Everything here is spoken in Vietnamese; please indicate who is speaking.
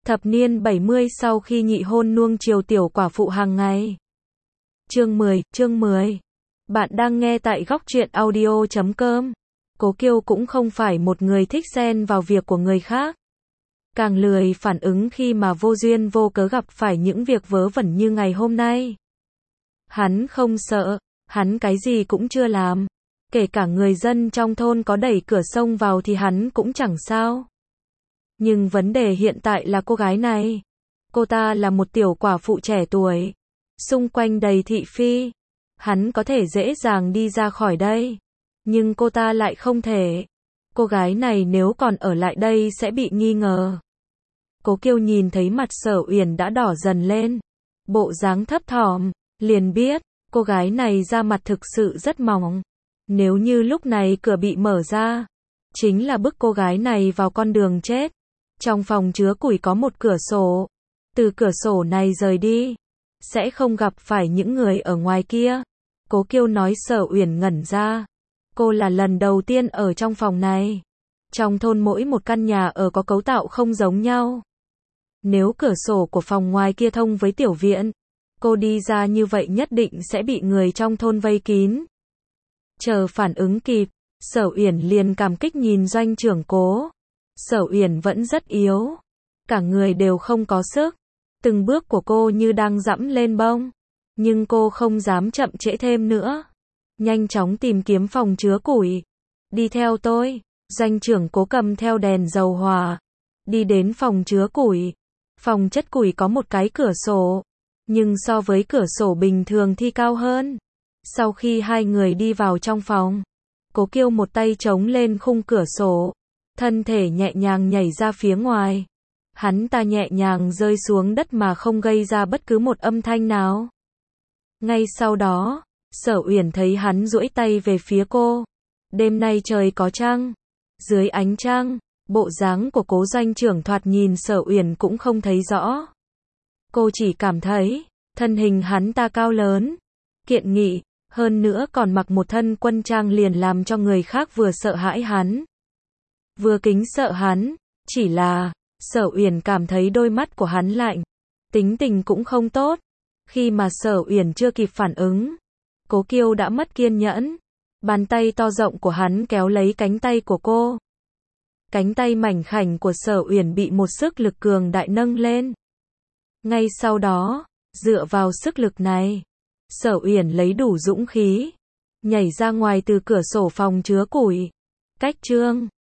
Speaker 1: Thập niên 70 sau khi nhị hôn nuông chiều tiểu quả phụ hàng ngày. Chương 10. Bạn đang nghe tại góc truyện audio.com. Cố Kiêu cũng không phải một người thích xen vào việc của người khác. Càng lười phản ứng khi mà vô duyên vô cớ gặp phải những việc vớ vẩn như ngày hôm nay. Hắn không sợ, hắn cái gì cũng chưa làm. Kể cả người dân trong thôn có đẩy cửa sông vào thì hắn cũng chẳng sao. Nhưng vấn đề hiện tại là cô gái này. Cô ta là một tiểu quả phụ trẻ tuổi. Xung quanh đầy thị phi. Hắn có thể dễ dàng đi ra khỏi đây. Nhưng cô ta lại không thể. Cô gái này nếu còn ở lại đây sẽ bị nghi ngờ. Cố Kiêu nhìn thấy mặt Sở Uyển đã đỏ dần lên. Bộ dáng thấp thỏm, liền biết, cô gái này da mặt thực sự rất mỏng. Nếu như lúc này cửa bị mở ra, chính là bức cô gái này vào con đường chết. Trong phòng chứa củi có một cửa sổ. Từ cửa sổ này rời đi, sẽ không gặp phải những người ở ngoài kia. Cố Kiêu nói. Sở Uyển ngẩn ra. Cô là lần đầu tiên ở trong phòng này. Trong thôn mỗi một căn nhà ở có cấu tạo không giống nhau. Nếu cửa sổ của phòng ngoài kia thông với tiểu viện, cô đi ra như vậy nhất định sẽ bị người trong thôn vây kín. Chờ phản ứng kịp, Sở Uyển liền cảm kích nhìn doanh trưởng Cố. Sở Uyển vẫn rất yếu, cả người đều không có sức. Từng bước của cô như đang dẫm lên bông, nhưng cô không dám chậm trễ thêm nữa. Nhanh chóng tìm kiếm phòng chứa củi. Đi theo tôi. Doanh trưởng Cố cầm theo đèn dầu hỏa, đi đến phòng chứa củi. Phòng chất củi có một cái cửa sổ, nhưng so với cửa sổ bình thường thì cao hơn. Sau khi hai người đi vào trong phòng, Cố Kiêu một tay chống lên khung cửa sổ, thân thể nhẹ nhàng nhảy ra phía ngoài. Hắn ta nhẹ nhàng rơi xuống đất mà không gây ra bất cứ một âm thanh nào. Ngay sau đó, Sở Uyển thấy hắn duỗi tay về phía cô. Đêm nay trời có trăng. Dưới ánh trăng, bộ dáng của Cố doanh trưởng thoạt nhìn Sở Uyển cũng không thấy rõ. Cô chỉ cảm thấy, thân hình hắn ta cao lớn, kiện nghị, hơn nữa còn mặc một thân quân trang liền làm cho người khác vừa sợ hãi hắn, vừa kính sợ hắn. Chỉ là, Sở Uyển cảm thấy đôi mắt của hắn lạnh, tính tình cũng không tốt. Khi mà Sở Uyển chưa kịp phản ứng, Cố Kiêu đã mất kiên nhẫn. Bàn tay to rộng của hắn kéo lấy cánh tay của cô. Cánh tay mảnh khảnh của Sở Uyển bị một sức lực cường đại nâng lên. Ngay sau đó, dựa vào sức lực này, Sở Uyển lấy đủ dũng khí, nhảy ra ngoài từ cửa sổ phòng chứa củi. Cách chương